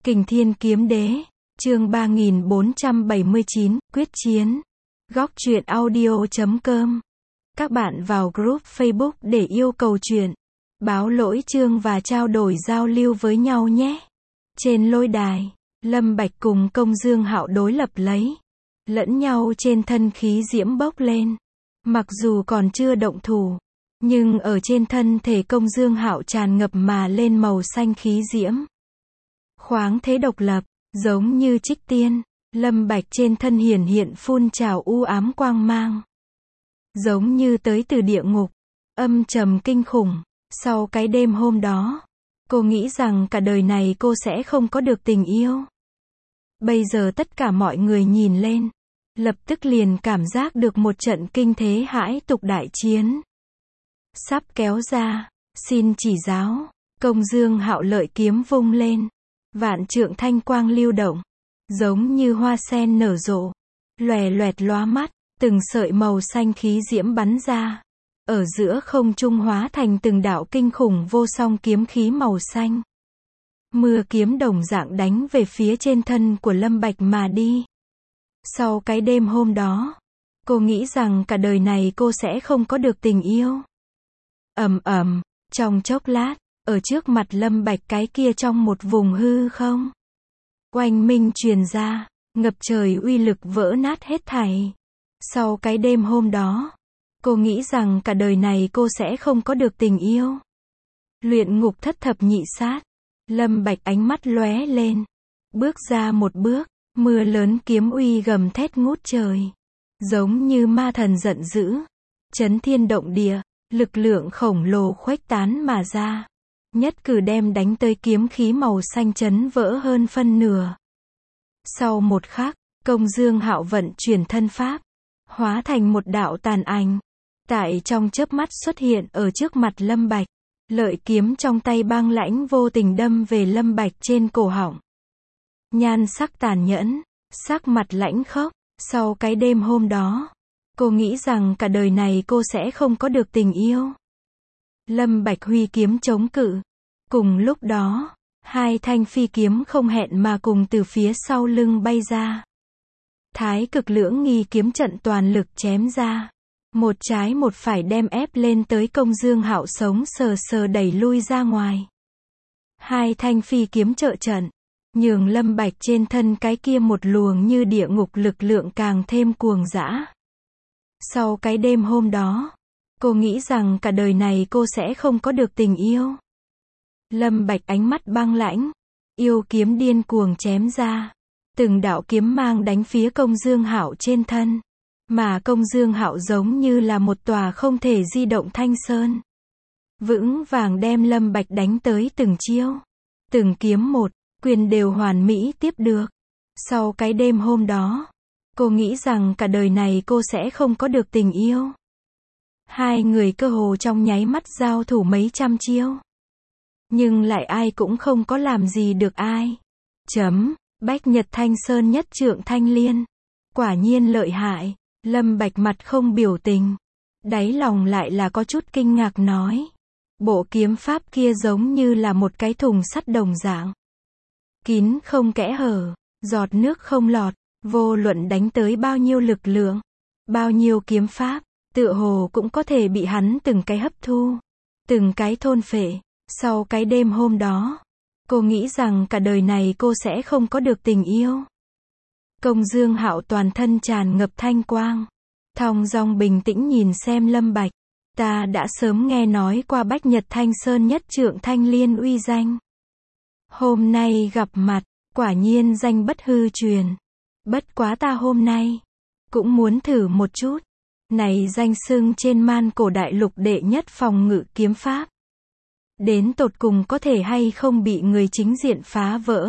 Kình Thiên Kiếm Đế, chương 3479, quyết chiến. Góc truyện audio.com. Các bạn vào group Facebook để yêu cầu truyện, báo lỗi chương và trao đổi giao lưu với nhau nhé. Trên lôi đài, Lâm Bạch cùng Công Dương Hạo đối lập lấy lẫn nhau trên thân khí diễm bốc lên. Mặc dù còn chưa động thủ, nhưng ở trên thân thể Công Dương Hạo tràn ngập mà lên màu xanh khí diễm. Khoáng thế độc lập, giống như trích tiên, Lâm Bạch trên thân hiển hiện phun trào u ám quang mang. Giống như tới từ địa ngục, âm trầm kinh khủng. Sau cái đêm hôm đó, cô nghĩ rằng cả đời này cô sẽ không có được tình yêu. Bây giờ tất cả mọi người nhìn lên, lập tức liền cảm giác được một trận kinh thế hãi tục đại chiến sắp kéo ra. Xin chỉ giáo. Công Dương Hạo lợi kiếm vung lên, vạn trượng thanh quang lưu động, giống như hoa sen nở rộ, lòe loẹt lóa mắt, từng sợi màu xanh khí diễm bắn ra, ở giữa không trung hóa thành từng đạo kinh khủng vô song kiếm khí màu xanh. Mưa kiếm đồng dạng đánh về phía trên thân của Lâm Bạch mà đi. Sau cái đêm hôm đó, cô nghĩ rằng cả đời này cô sẽ không có được tình yêu. Ầm ầm, trong chốc lát, ở trước mặt Lâm Bạch cái kia trong một vùng hư không, oanh minh truyền ra, ngập trời uy lực vỡ nát hết thảy. Sau cái đêm hôm đó, cô nghĩ rằng cả đời này cô sẽ không có được tình yêu. Luyện ngục thất thập nhị sát. Lâm Bạch ánh mắt lóe lên, bước ra một bước, mưa lớn kiếm uy gầm thét ngút trời, giống như ma thần giận dữ, chấn thiên động địa, lực lượng khổng lồ khuếch tán mà ra, nhất cử đem đánh tới kiếm khí màu xanh chấn vỡ hơn phân nửa. Sau một khắc, Công Dương Hạo vận chuyển thân pháp, hóa thành một đạo tàn ảnh, tại trong chớp mắt xuất hiện ở trước mặt Lâm Bạch. Lợi kiếm trong tay băng lãnh vô tình đâm về Lâm Bạch trên cổ họng. Nhan sắc tàn nhẫn, sắc mặt lãnh khốc. Sau cái đêm hôm đó, cô nghĩ rằng cả đời này cô sẽ không có được tình yêu. Lâm Bạch huy kiếm chống cự. Cùng lúc đó, hai thanh phi kiếm không hẹn mà cùng từ phía sau lưng bay ra. Thái cực lưỡng nghi kiếm trận toàn lực chém ra. Một trái một phải đem ép lên tới Công Dương Hạo sống sờ sờ đẩy lui ra ngoài. Hai thanh phi kiếm trợ trận, nhường Lâm Bạch trên thân cái kia một luồng như địa ngục lực lượng càng thêm cuồng dã. Sau cái đêm hôm đó, cô nghĩ rằng cả đời này cô sẽ không có được tình yêu. Lâm Bạch ánh mắt băng lãnh, yêu kiếm điên cuồng chém ra, từng đạo kiếm mang đánh phía Công Dương Hạo trên thân. Mà Công Dương Hạo giống như là một tòa không thể di động thanh sơn, vững vàng đem Lâm Bạch đánh tới từng chiêu, từng kiếm một, quyền đều hoàn mỹ tiếp được. Sau cái đêm hôm đó, cô nghĩ rằng cả đời này cô sẽ không có được tình yêu. Hai người cơ hồ trong nháy mắt giao thủ mấy trăm chiêu, nhưng lại ai cũng không có làm gì được ai. Bách Nhật Thanh Sơn nhất trượng thanh liên, quả nhiên lợi hại. Lâm Bạch mặt không biểu tình, đáy lòng lại là có chút kinh ngạc nói. Bộ kiếm pháp kia giống như là một cái thùng sắt đồng dạng, kín không kẽ hở, giọt nước không lọt, vô luận đánh tới bao nhiêu lực lượng, bao nhiêu kiếm pháp, tựa hồ cũng có thể bị hắn từng cái hấp thu, từng cái thôn phệ. Sau cái đêm hôm đó, cô nghĩ rằng cả đời này cô sẽ không có được tình yêu. Công Dương Hạo toàn thân tràn ngập thanh quang, thong dong bình tĩnh nhìn xem Lâm Bạch. Ta đã sớm nghe nói qua Bách Nhật Thanh Sơn nhất trượng thanh liên uy danh. Hôm nay gặp mặt, quả nhiên danh bất hư truyền. Bất quá ta hôm nay cũng muốn thử một chút. Này danh xưng trên man cổ đại lục đệ nhất phòng ngự kiếm pháp, đến tột cùng có thể hay không bị người chính diện phá vỡ.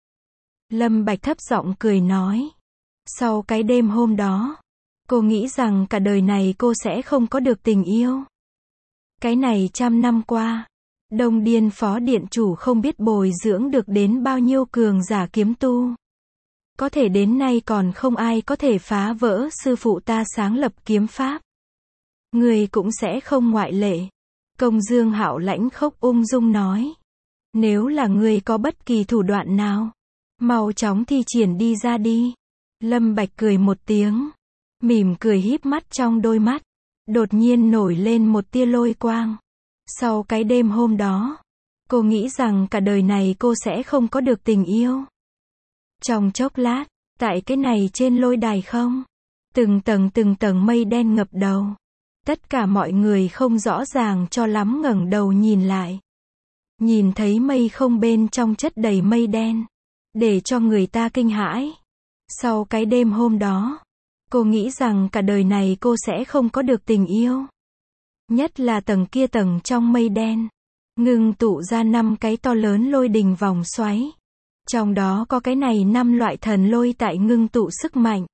Lâm Bạch thấp giọng cười nói. Sau cái đêm hôm đó, cô nghĩ rằng cả đời này cô sẽ không có được tình yêu. Cái này trăm năm qua, Đông Điên Phó Điện Chủ không biết bồi dưỡng được đến bao nhiêu cường giả kiếm tu. Có thể đến nay còn không ai có thể phá vỡ sư phụ ta sáng lập kiếm pháp. Người cũng sẽ không ngoại lệ. Công Dương Hạo lãnh khốc ung dung nói. Nếu là người có bất kỳ thủ đoạn nào, Mau chóng thi triển đi ra đi. Lâm Bạch cười một tiếng. Mỉm cười híp mắt, trong đôi mắt đột nhiên nổi lên một tia lôi quang. Sau cái đêm hôm đó, cô nghĩ rằng cả đời này cô sẽ không có được tình yêu. Trong chốc lát, tại cái này trên lôi đài không, từng tầng mây đen ngập đầu. Tất cả mọi người không rõ ràng cho lắm ngẩng đầu nhìn lại. Nhìn thấy mây không bên trong chất đầy mây đen, để cho người ta kinh hãi. Sau cái đêm hôm đó, cô nghĩ rằng cả đời này cô sẽ không có được tình yêu. Nhất là tầng kia, tầng trong mây đen, ngưng tụ ra 5 cái to lớn lôi đình vòng xoáy. Trong đó có cái này 5 loại thần lôi tại ngưng tụ sức mạnh.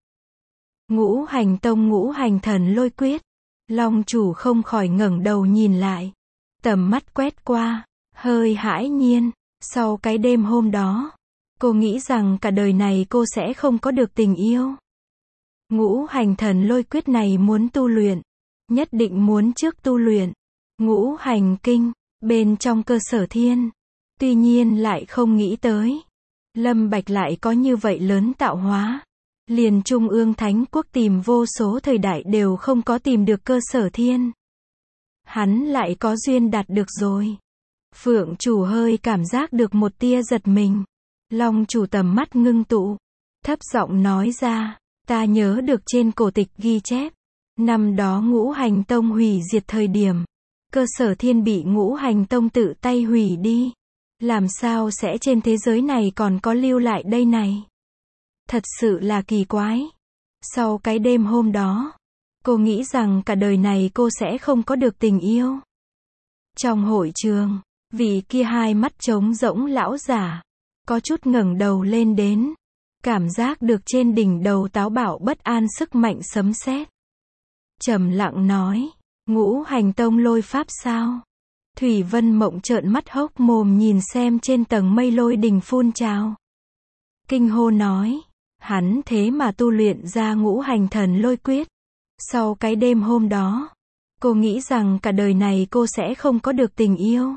Ngũ Hành Tông Ngũ Hành Thần Lôi Quyết. Long chủ không khỏi ngẩng đầu nhìn lại. Tầm mắt quét qua, hơi hãi nhiên. Sau cái đêm hôm đó, cô nghĩ rằng cả đời này cô sẽ không có được tình yêu. Ngũ Hành Thần Lôi Quyết này muốn tu luyện, nhất định muốn trước tu luyện Ngũ Hành Kinh, bên trong cơ sở thiên. Tuy nhiên lại không nghĩ tới, Lâm Bạch lại có như vậy lớn tạo hóa. Liền Trung ương Thánh Quốc tìm vô số thời đại đều không có tìm được cơ sở thiên. Hắn lại có duyên đạt được rồi. Phượng chủ hơi cảm giác được một tia giật mình. Long chủ tầm mắt ngưng tụ, thấp giọng nói ra, ta nhớ được trên cổ tịch ghi chép, năm đó Ngũ Hành Tông hủy diệt thời điểm, cơ sở thiên bị Ngũ Hành Tông tự tay hủy đi. Làm sao sẽ trên thế giới này còn có lưu lại đây này? Thật sự là kỳ quái. Sau cái đêm hôm đó, cô nghĩ rằng cả đời này cô sẽ không có được tình yêu. Trong hội trường, vị kia hai mắt trống rỗng lão giả, có chút ngẩng đầu lên đến, cảm giác được trên đỉnh đầu táo bạo bất an sức mạnh sấm sét. Trầm lặng nói, Ngũ Hành Tông lôi pháp sao? Thủy Vân Mộng trợn mắt hốc mồm nhìn xem trên tầng mây lôi đình phun trào. Kinh hô nói, hắn thế mà tu luyện ra Ngũ Hành Thần Lôi Quyết. Sau cái đêm hôm đó, cô nghĩ rằng cả đời này cô sẽ không có được tình yêu.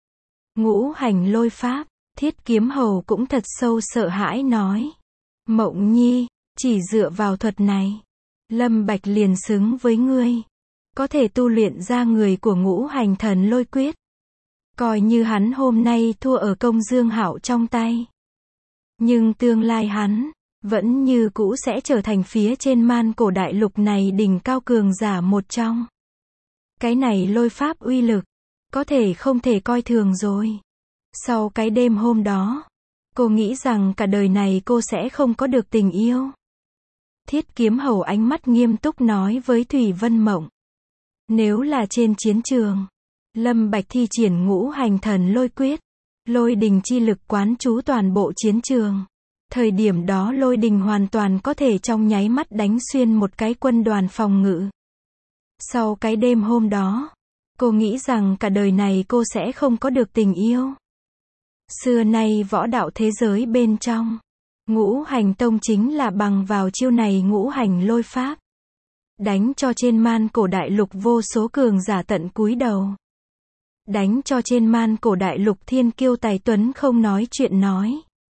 Ngũ Hành Lôi Pháp, Thiết Kiếm Hầu cũng thật sâu sợ hãi nói. Mộng Nhi, chỉ dựa vào thuật này, Lâm Bạch liền xứng với ngươi. Có thể tu luyện ra người của Ngũ Hành Thần Lôi Quyết. Coi như hắn hôm nay thua ở Công Dương Hạo trong tay. Nhưng tương lai hắn, vẫn như cũ sẽ trở thành phía trên man cổ đại lục này đỉnh cao cường giả một trong. Cái này lôi pháp uy lực, có thể không thể coi thường rồi. Sau cái đêm hôm đó, cô nghĩ rằng cả đời này cô sẽ không có được tình yêu. Thiết Kiếm Hầu ánh mắt nghiêm túc nói với Thủy Vân Mộng. Nếu là trên chiến trường, Lâm Bạch thi triển Ngũ Hành Thần Lôi Quyết, lôi đình chi lực quán trú toàn bộ chiến trường. Thời điểm đó lôi đình hoàn toàn có thể trong nháy mắt đánh xuyên một cái quân đoàn phòng ngự. Sau cái đêm hôm đó, cô nghĩ rằng cả đời này cô sẽ không có được tình yêu. Xưa nay võ đạo thế giới bên trong, Ngũ Hành Tông chính là bằng vào chiêu này Ngũ Hành Lôi Pháp. Đánh cho trên man cổ đại lục vô số cường giả tận cúi đầu. Đánh cho trên man cổ đại lục thiên kiêu tài tuấn không nói chuyện nói.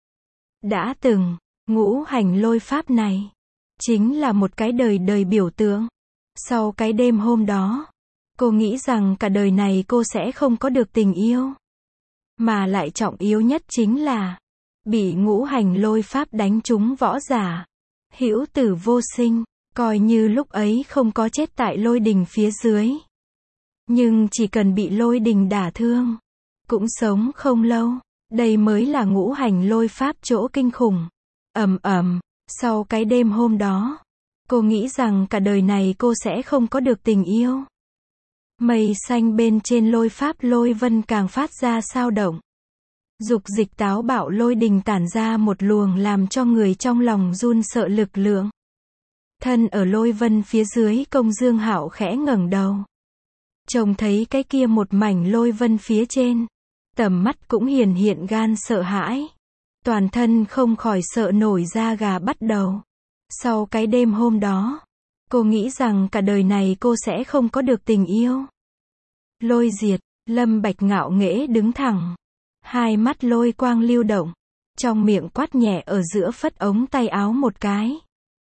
Đã từng, Ngũ Hành Lôi Pháp này, chính là một cái đời đời biểu tượng. Sau cái đêm hôm đó, cô nghĩ rằng cả đời này cô sẽ không có được tình yêu. Mà lại trọng yếu nhất chính là, bị Ngũ Hành Lôi Pháp đánh trúng võ giả. Hữu tử vô sinh, coi như lúc ấy không có chết tại lôi đình phía dưới. Nhưng chỉ cần bị lôi đình đả thương, cũng sống không lâu. Đây mới là Ngũ Hành Lôi Pháp chỗ kinh khủng. Sau cái đêm hôm đó, cô nghĩ rằng cả đời này cô sẽ không có được tình yêu. Mây xanh bên trên lôi pháp lôi vân càng phát ra sao động. Dục dịch táo bạo lôi đình tản ra một luồng làm cho người trong lòng run sợ lực lượng. Thân ở lôi vân phía dưới Công Dương Hạo khẽ ngẩng đầu. Trông thấy cái kia một mảnh lôi vân phía trên. Tầm mắt cũng hiện gan sợ hãi. Toàn thân không khỏi sợ nổi da gà bắt đầu. Sau cái đêm hôm đó, cô nghĩ rằng cả đời này cô sẽ không có được tình yêu. Lôi diệt, Lâm Bạch ngạo nghễ đứng thẳng. Hai mắt lôi quang lưu động. trong miệng quát nhẹ ở giữa phất ống tay áo một cái.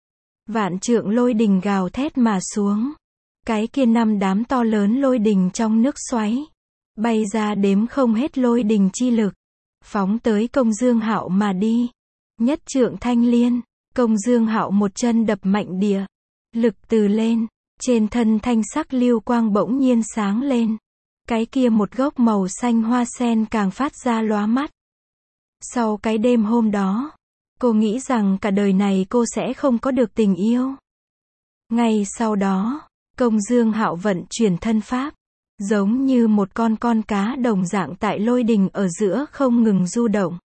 Vạn trượng lôi đình gào thét mà xuống. Cái kia 5 đám to lớn lôi đình trong nước xoáy, bay ra đếm không hết lôi đình chi lực, phóng tới Công Dương Hạo mà đi. Nhất trượng thanh liên, Công Dương Hạo một chân đập mạnh địa, lực từ lên, trên thân thanh sắc lưu quang bỗng nhiên sáng lên. Cái kia một gốc màu xanh hoa sen càng phát ra lóa mắt. Sau cái đêm hôm đó, cô nghĩ rằng cả đời này cô sẽ không có được tình yêu. Ngay sau đó, Công Dương Hạo vận chuyển thân pháp, giống như một con cá đồng dạng tại lôi đình ở giữa không ngừng du động,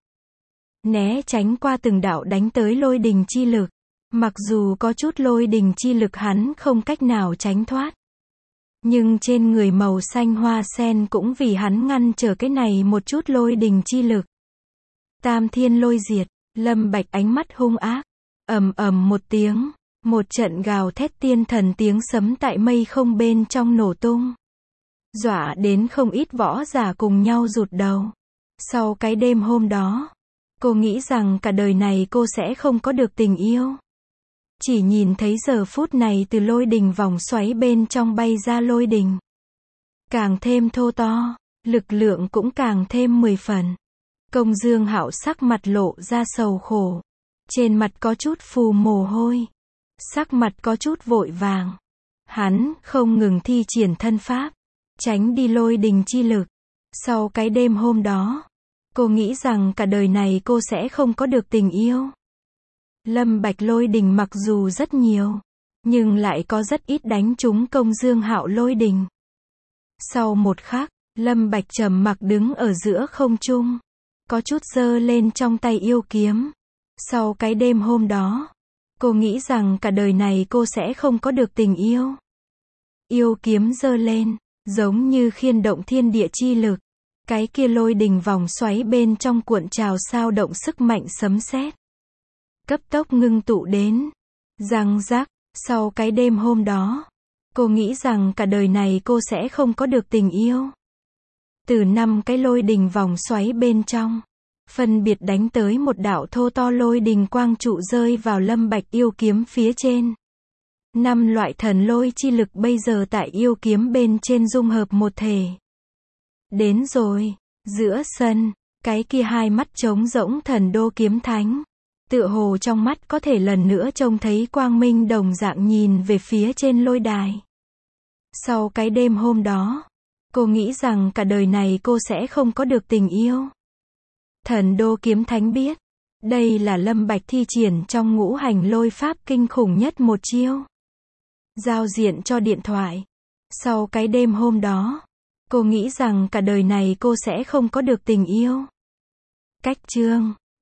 né tránh qua từng đạo đánh tới lôi đình chi lực. Mặc dù có chút lôi đình chi lực hắn không cách nào tránh thoát, nhưng trên người màu xanh hoa sen cũng vì hắn ngăn trở cái này một chút lôi đình chi lực. Tam thiên lôi diệt, Lâm Bạch ánh mắt hung ác, ầm ầm một tiếng, một trận gào thét tiên thần tiếng sấm tại mây không bên trong nổ tung, dọa đến không ít võ giả cùng nhau rụt đầu. Sau cái đêm hôm đó, cô nghĩ rằng cả đời này cô sẽ không có được tình yêu. Chỉ nhìn thấy giờ phút này từ lôi đình vòng xoáy bên trong bay ra lôi đình, càng thêm thô to, lực lượng cũng càng thêm 10 phần. Công Dương Hạo sắc mặt lộ ra sầu khổ, trên mặt có chút phù mồ hôi, sắc mặt có chút vội vàng. Hắn không ngừng thi triển thân pháp, tránh đi lôi đình chi lực. Sau cái đêm hôm đó, cô nghĩ rằng cả đời này cô sẽ không có được tình yêu. Lâm Bạch lôi đình mặc dù rất nhiều, nhưng lại có rất ít đánh trúng Công Dương Hạo lôi đình. Sau một khắc, Lâm Bạch trầm mặc đứng ở giữa không trung, có chút giơ lên trong tay yêu kiếm. Sau cái đêm hôm đó, cô nghĩ rằng cả đời này cô sẽ không có được tình yêu. Yêu kiếm giơ lên, giống như khiên động thiên địa chi lực. Cái kia lôi đình vòng xoáy bên trong cuộn trào sao động sức mạnh sấm sét, cấp tốc ngưng tụ đến. Răng rắc, sau cái đêm hôm đó, cô nghĩ rằng cả đời này cô sẽ không có được tình yêu. Từ 5 cái lôi đình vòng xoáy bên trong, phân biệt đánh tới một đạo thô to lôi đình quang trụ rơi vào Lâm Bạch yêu kiếm phía trên. 5 loại thần lôi chi lực bây giờ tại yêu kiếm bên trên dung hợp một thể. Đến rồi, giữa sân, cái kia hai mắt trống rỗng thần đô kiếm thánh, tựa hồ trong mắt có thể lần nữa trông thấy quang minh đồng dạng nhìn về phía trên lôi đài. Sau cái đêm hôm đó, cô nghĩ rằng cả đời này cô sẽ không có được tình yêu. Thần đô kiếm thánh biết, đây là Lâm Bạch thi triển trong ngũ hành lôi pháp kinh khủng nhất một chiêu. Giao diện cho điện thoại. Sau cái đêm hôm đó, cô nghĩ rằng cả đời này cô sẽ không có được tình yêu. Cách chương